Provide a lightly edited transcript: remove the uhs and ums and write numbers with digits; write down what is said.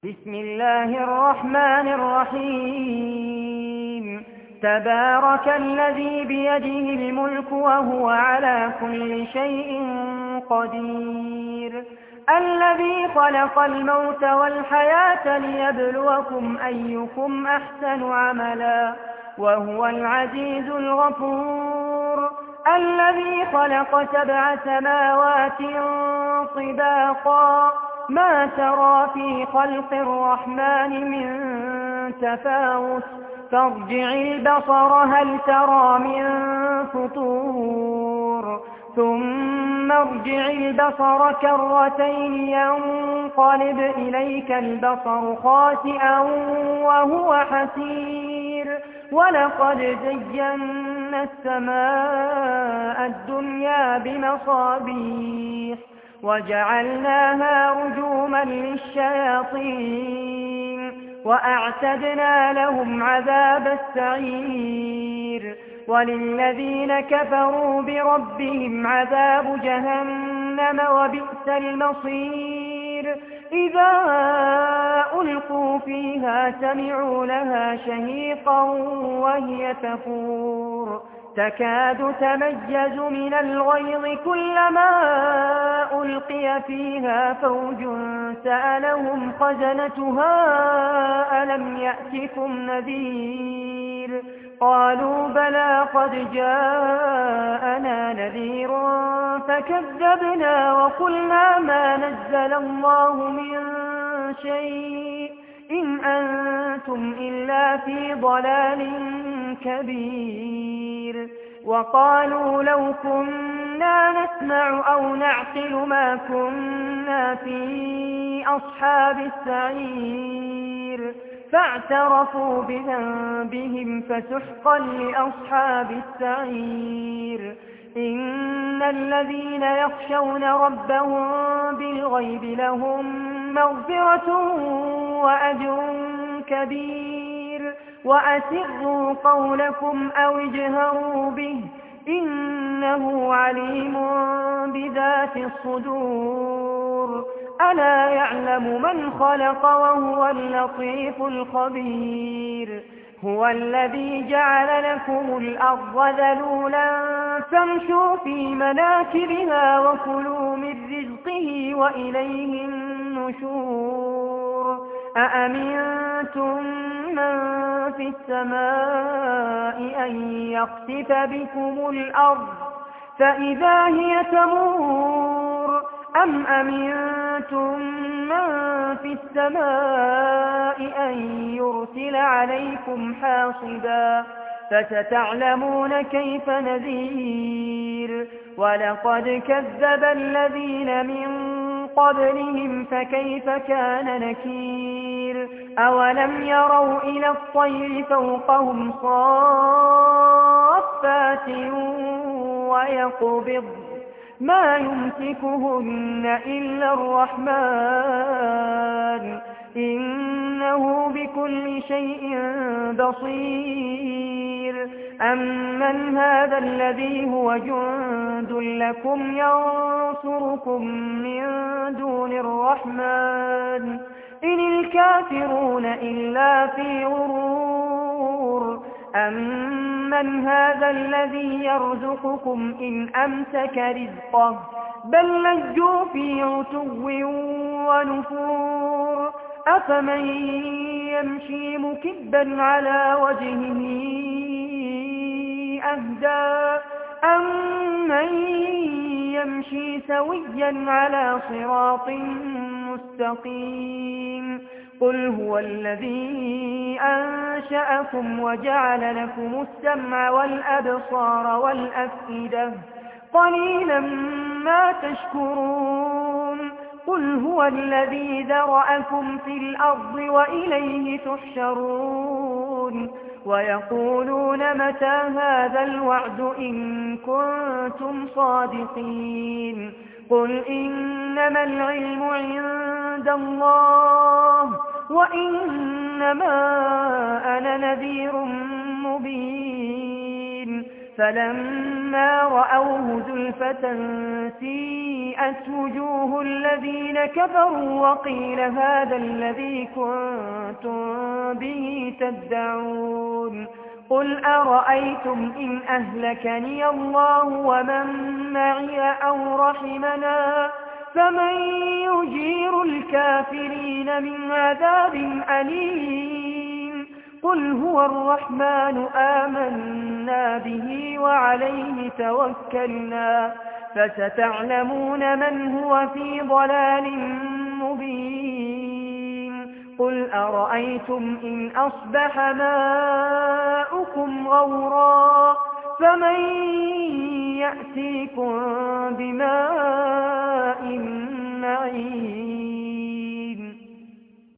بسم الله الرحمن الرحيم تبارك الذي بيده الملك وهو على كل شيء قدير الذي خلق الموت والحياة ليبلوكم أيكم أحسن عملا وهو العزيز الغفور الذي خلق 7 سماوات طباقا ما ترى في خلق الرحمن من تفاوت فارجع البصر هل ترى من فطور ثم ارجع البصر كرتين ينقلب إليك البصر خاسئا وهو حسير ولقد زينا السماء الدنيا بمصابيح وجعلناها رجوما للشياطين وأعتدنا لهم عذاب السعير وللذين كفروا بربهم عذاب جهنم وبئس المصير إذا ألقوا فيها سمعوا لها شهيقا وهي تفور تكاد تميز من الغيظ كلما ألقي فيها فوج سألهم خزنتها ألم يأتكم نذير قالوا بلى قد جاءنا نذير فكذبنا وقلنا ما نزل الله من شيء إن أنتم إلا في ضلال كبير وقالوا لو كنا نسمع أو نعقل ما كنا في أصحاب السعير فاعترفوا بذنبهم فسحقا لأصحاب السعير إن الذين يخشون ربهم بالغيب لهم مغفرة وأجر كبير وأسروا قولكم أو اجهروا به إنه عليم بذات الصدور ألا يعلم من خلق وهو اللطيف الخبير هو الذي جعل لكم الأرض ذلولا فامشوا في مناكبها وكلوا من رزقه وإليه النشور أأمنتم من في السماء أن يخسف بكم الأرض فإذا هي تمور أم أمنتم من في السماء أن يرسل عليكم حاصبا فستعلمون كيف نذير ولقد كذب الذين من قبلهم فكيف كان نكير أولم يروا إلى الطير فوقهم صافات ويقبض ما يمسكهن إلا الرحمن إنه بكل شيء بصير أمن هذا الذي هو جند لكم ينصركم من دون الرحمن إن الكافرون إلا في غرور أمن هذا الذي يرزقكم إن أمسك رزقه بل لجوا في عتو ونفور أفمن يمشي مكبا على وجهه أهدى أمن يمشي سويا على صراط مستقيم قل هو الذي أنشأكم وجعل لكم السمع والأبصار والأفئدة قليلا ما تشكرون قل هو الذي ذرأكم في الأرض وإليه تحشرون ويقولون متى هذا الوعد إن كنتم صادقين قل إنما العلم عند الله وإنما أنا نذير مبين فلما رأوه زلفة سيئت وجوه الذين كفروا وقيل هذا الذي كنتم به تدعون قل أرأيتم إن أهلكني الله ومن معي أو رحمنا فمن يجير الكافرين من عذاب أليم قل هو الرحمن آمنا به وعليه توكلنا فستعلمون من هو في ضلال مبين قل أرأيتم إن أصبح ماؤكم غورا فمن يأتيكم بماء معين